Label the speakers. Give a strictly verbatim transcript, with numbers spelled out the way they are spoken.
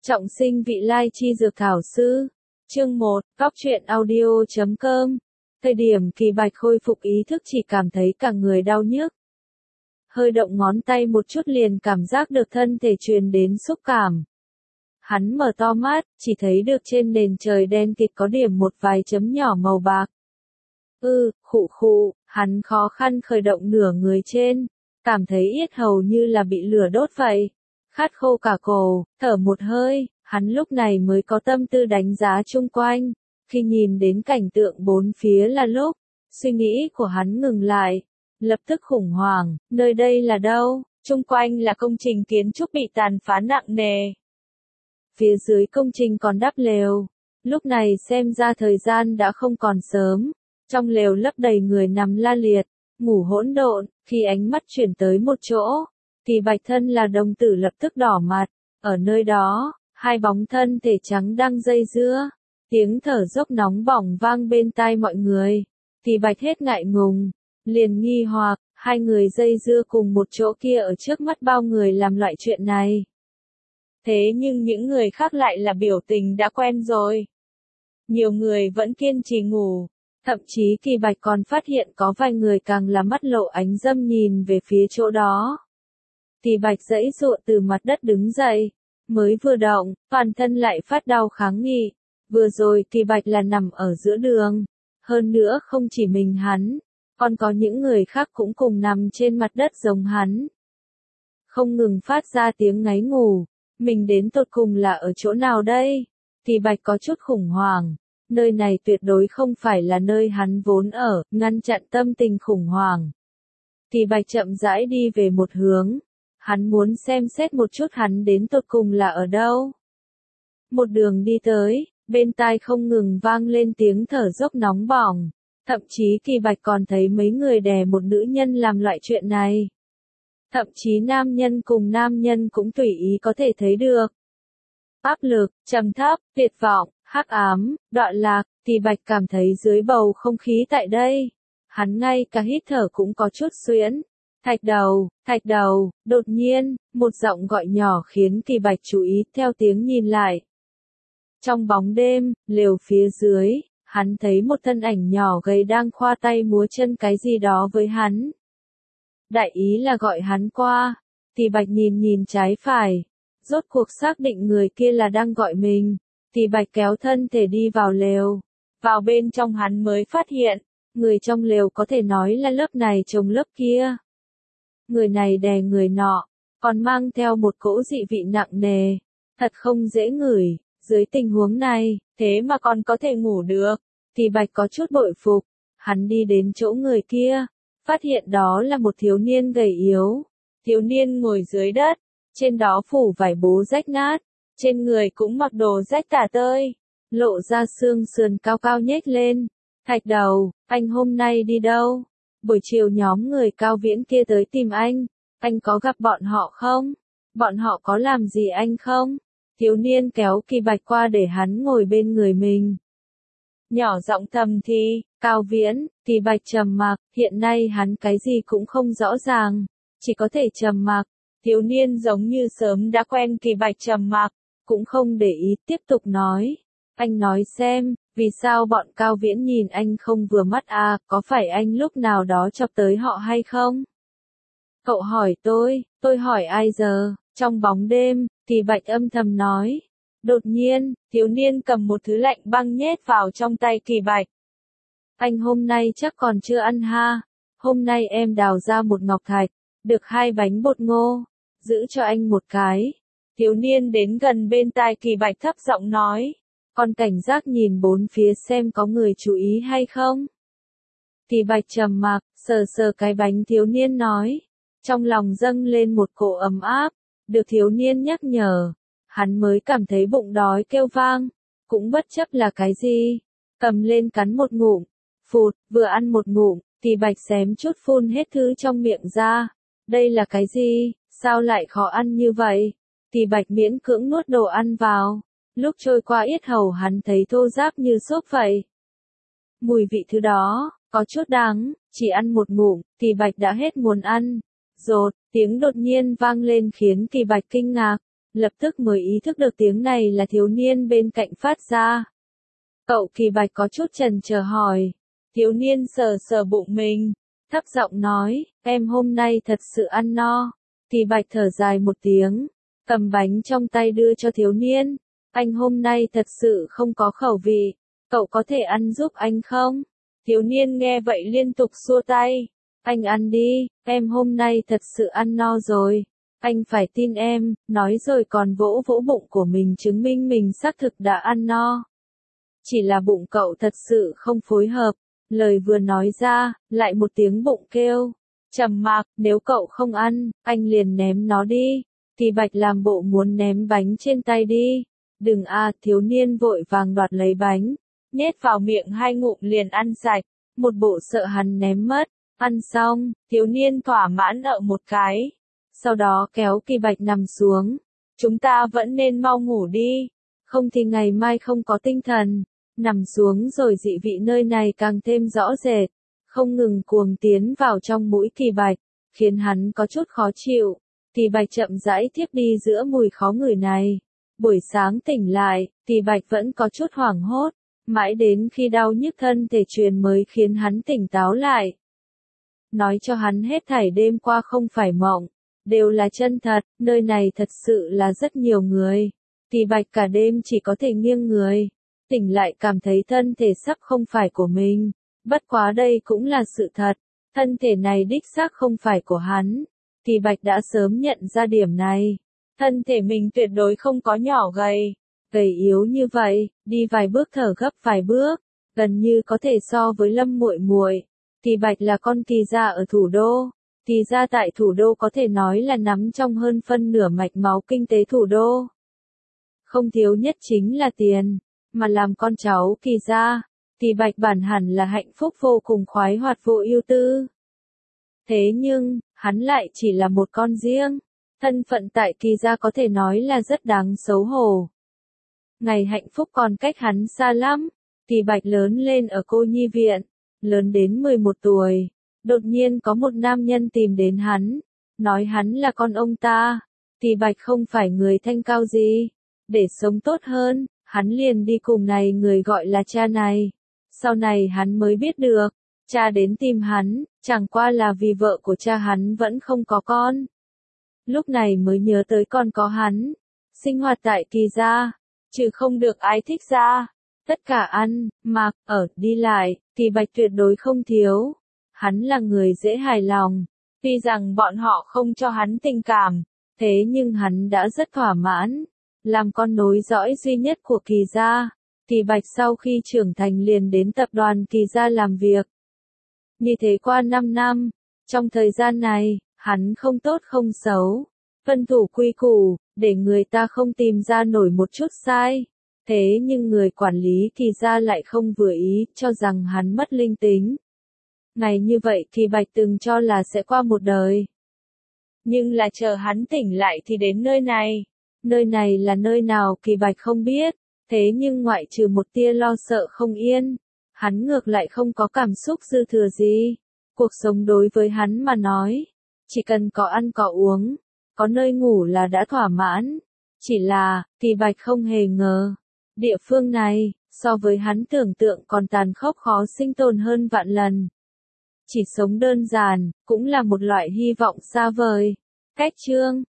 Speaker 1: Trọng sinh vị lai chi dược thảo sư. Chương một, Góc truyện audio chấm com. Thời điểm Kỳ Bạch khôi phục ý thức chỉ cảm thấy cả người đau nhức. Hơi động ngón tay một chút liền cảm giác được thân thể truyền đến xúc cảm. Hắn mở to mắt, chỉ thấy được trên nền trời đen kịt có điểm một vài chấm nhỏ màu bạc. Ư, khụ khụ, hắn khó khăn khởi động nửa người trên, cảm thấy yết hầu như là bị lửa đốt vậy. Khát khô cả cổ, thở một hơi, hắn lúc này mới có tâm tư đánh giá chung quanh. Khi nhìn đến cảnh tượng bốn phía là lúc, suy nghĩ của hắn ngừng lại, lập tức khủng hoảng, nơi đây là đâu? Chung quanh là công trình kiến trúc bị tàn phá nặng nề. Phía dưới công trình còn đắp lều, lúc này xem ra thời gian đã không còn sớm, trong lều lấp đầy người nằm la liệt, ngủ hỗn độn, khi ánh mắt chuyển tới một chỗ. Kỳ Bạch thân là đồng tử lập tức đỏ mặt, ở nơi đó, hai bóng thân thể trắng đang dây dưa, tiếng thở dốc nóng bỏng vang bên tai mọi người. Kỳ Bạch hết ngại ngùng, liền nghi hoặc, hai người dây dưa cùng một chỗ kia ở trước mắt bao người làm loại chuyện này. Thế nhưng những người khác lại là biểu tình đã quen rồi. Nhiều người vẫn kiên trì ngủ, thậm chí Kỳ Bạch còn phát hiện có vài người càng là mắt lộ ánh dâm nhìn về phía chỗ đó. Kỳ Bạch giãy giụa từ mặt đất đứng dậy, mới vừa động, toàn thân lại phát đau kháng nghị. Vừa rồi Kỳ Bạch là nằm ở giữa đường, hơn nữa không chỉ mình hắn, còn có những người khác cũng cùng nằm trên mặt đất giống hắn. Không ngừng phát ra tiếng ngáy ngủ, mình đến tột cùng là ở chỗ nào đây? Kỳ Bạch có chút khủng hoảng, nơi này tuyệt đối không phải là nơi hắn vốn ở, ngăn chặn tâm tình khủng hoảng. Kỳ Bạch chậm rãi đi về một hướng. Hắn muốn xem xét một chút hắn đến tột cùng là ở đâu. Một đường đi tới, bên tai không ngừng vang lên tiếng thở dốc nóng bỏng. Thậm chí Kỳ Bạch còn thấy mấy người đè một nữ nhân làm loại chuyện này. Thậm chí nam nhân cùng nam nhân cũng tùy ý có thể thấy được. Áp lực, trầm thấp, tuyệt vọng, hắc ám, đoạn lạc, Kỳ Bạch cảm thấy dưới bầu không khí tại đây. Hắn ngay cả hít thở cũng có chút xuyễn. Thạch đầu, thạch đầu, đột nhiên, một giọng gọi nhỏ khiến Kỳ Bạch chú ý theo tiếng nhìn lại. Trong bóng đêm, lều phía dưới, hắn thấy một thân ảnh nhỏ gầy đang khoa tay múa chân cái gì đó với hắn. Đại ý là gọi hắn qua, Kỳ Bạch nhìn nhìn trái phải, rốt cuộc xác định người kia là đang gọi mình. Kỳ Bạch kéo thân thể đi vào lều, vào bên trong hắn mới phát hiện, người trong lều có thể nói là lớp này chồng lớp kia. Người này đè người nọ, còn mang theo một cỗ dị vị nặng nề, thật không dễ ngửi, dưới tình huống này, thế mà còn có thể ngủ được. Kỳ Bạch có chút bội phục, hắn đi đến chỗ người kia, phát hiện đó là một thiếu niên gầy yếu. Thiếu niên ngồi dưới đất, trên đó phủ vải bố rách nát, trên người cũng mặc đồ rách tả tơi, lộ ra xương sườn cao cao nhếch lên. Thạch đầu, anh hôm nay đi đâu? Buổi chiều nhóm người Cao Viễn kia tới tìm anh, anh có gặp bọn họ không? Bọn họ có làm gì anh không? Thiếu niên kéo Kỳ Bạch qua để hắn ngồi bên người mình. Nhỏ giọng thầm thì, Cao Viễn, Kỳ Bạch trầm mặc, hiện nay hắn cái gì cũng không rõ ràng, chỉ có thể trầm mặc. Thiếu niên giống như sớm đã quen Kỳ Bạch trầm mặc, cũng không để ý, tiếp tục nói. Anh nói xem, vì sao bọn Cao Viễn nhìn anh không vừa mắt à, có phải anh lúc nào đó chọc tới họ hay không? Cậu hỏi tôi, tôi hỏi ai giờ? Trong bóng đêm, Kỳ Bạch âm thầm nói. Đột nhiên, thiếu niên cầm một thứ lạnh băng nhét vào trong tay Kỳ Bạch. Anh hôm nay chắc còn chưa ăn ha, hôm nay em đào ra một ngọc thạch, được hai bánh bột ngô, giữ cho anh một cái. Thiếu niên đến gần bên tai Kỳ Bạch thấp giọng nói. Còn cảnh giác nhìn bốn phía xem có người chú ý hay không. Kỳ Bạch trầm mặc, sờ sờ cái bánh thiếu niên nói. Trong lòng dâng lên một cỗ ấm áp, được thiếu niên nhắc nhở. Hắn mới cảm thấy bụng đói kêu vang, cũng bất chấp là cái gì. Cầm lên cắn một ngụm, phụt, vừa ăn một ngụm, Kỳ Bạch xém chút phun hết thứ trong miệng ra. Đây là cái gì, sao lại khó ăn như vậy? Kỳ Bạch miễn cưỡng nuốt đồ ăn vào. Lúc trôi qua yết hầu hắn thấy thô ráp như xốp vậy. Mùi vị thứ đó, có chút đắng, chỉ ăn một ngụm, Kỳ Bạch đã hết muốn ăn. Rột, tiếng đột nhiên vang lên khiến Kỳ Bạch kinh ngạc. lập tức mới ý thức được tiếng này là thiếu niên bên cạnh phát ra. Cậu Kỳ Bạch có chút chần chờ hỏi. Thiếu niên sờ sờ bụng mình, thấp giọng nói, em hôm nay thật sự ăn no. Kỳ Bạch thở dài một tiếng, cầm bánh trong tay đưa cho thiếu niên. Anh hôm nay thật sự không có khẩu vị, cậu có thể ăn giúp anh không? Thiếu niên nghe vậy liên tục xua tay. Anh ăn đi, em hôm nay thật sự ăn no rồi. Anh phải tin em, nói rồi còn vỗ vỗ bụng của mình chứng minh mình xác thực đã ăn no. Chỉ là bụng cậu thật sự không phối hợp, lời vừa nói ra, lại một tiếng bụng kêu. Trầm mặc, nếu cậu không ăn, anh liền ném nó đi. Kỳ Bạch làm bộ muốn ném bánh trên tay đi. Đừng a, thiếu niên vội vàng đoạt lấy bánh, nhét vào miệng hai ngụm liền ăn sạch, một bộ sợ hắn ném mất. Ăn xong, thiếu niên thỏa mãn ợ một cái, sau đó kéo Kỳ Bạch nằm xuống. Chúng ta vẫn nên mau ngủ đi, không thì ngày mai không có tinh thần. Nằm xuống rồi dị vị nơi này càng thêm rõ rệt, không ngừng cuồng tiến vào trong mũi Kỳ Bạch, khiến hắn có chút khó chịu. Kỳ Bạch chậm rãi thiếp đi giữa mùi khó ngửi này. Buổi sáng tỉnh lại, Kỳ Bạch vẫn có chút hoảng hốt, mãi đến khi đau nhức thân thể truyền mới khiến hắn tỉnh táo lại. Nói cho hắn hết thảy đêm qua không phải mộng, đều là chân thật, nơi này thật sự là rất nhiều người. Kỳ Bạch cả đêm chỉ có thể nghiêng người, tỉnh lại cảm thấy thân thể sắp không phải của mình, bất quá đây cũng là sự thật, thân thể này đích xác không phải của hắn. Kỳ Bạch đã sớm nhận ra điểm này, thân thể mình tuyệt đối không có nhỏ gầy, gầy yếu như vậy, đi vài bước thở gấp vài bước, gần như có thể so với Lâm Muội Muội. Kỳ Bạch là con Kỳ gia ở thủ đô, Kỳ gia tại thủ đô có thể nói là nắm trong hơn phân nửa mạch máu kinh tế thủ đô. Không thiếu nhất chính là tiền, mà làm con cháu Kỳ gia, Kỳ Bạch bản hẳn là hạnh phúc vô cùng khoái hoạt vô ưu tư. Thế nhưng, hắn lại chỉ là một con riêng, thân phận tại Kỳ gia có thể nói là rất đáng xấu hổ. Ngày hạnh phúc còn cách hắn xa lắm, Kỳ Bạch lớn lên ở cô nhi viện, lớn đến mười một tuổi, đột nhiên có một nam nhân tìm đến hắn, nói hắn là con ông ta. Kỳ Bạch không phải người thanh cao gì, để sống tốt hơn, hắn liền đi cùng này người gọi là cha này. Sau này hắn mới biết được, cha đến tìm hắn, chẳng qua là vì vợ của cha hắn vẫn không có con. Lúc này mới nhớ tới còn có hắn, sinh hoạt tại Kỳ gia, chứ không được ai thích ra. Tất cả ăn, mặc, ở, đi lại, Kỳ Bạch tuyệt đối không thiếu. Hắn là người dễ hài lòng, tuy rằng bọn họ không cho hắn tình cảm, thế nhưng hắn đã rất thỏa mãn. Làm con nối dõi duy nhất của Kỳ gia, Kỳ Bạch sau khi trưởng thành liền đến tập đoàn Kỳ gia làm việc. Như thế qua năm năm, trong thời gian này, hắn không tốt không xấu, tuân thủ quy củ, để người ta không tìm ra nổi một chút sai. Thế nhưng người quản lý Kỳ gia lại không vừa ý, cho rằng hắn mất linh tính. Ngày như vậy Kỳ Bạch từng cho là sẽ qua một đời. Nhưng là chờ hắn tỉnh lại thì đến nơi này. Nơi này là nơi nào Kỳ Bạch không biết, thế nhưng ngoại trừ một tia lo sợ không yên, hắn ngược lại không có cảm xúc dư thừa gì. Cuộc sống đối với hắn mà nói, chỉ cần có ăn có uống, có nơi ngủ là đã thỏa mãn. Chỉ là, Kỳ Bạch không hề ngờ, địa phương này, so với hắn tưởng tượng còn tàn khốc khó sinh tồn hơn vạn lần. Chỉ sống đơn giản, cũng là một loại hy vọng xa vời. Cách chương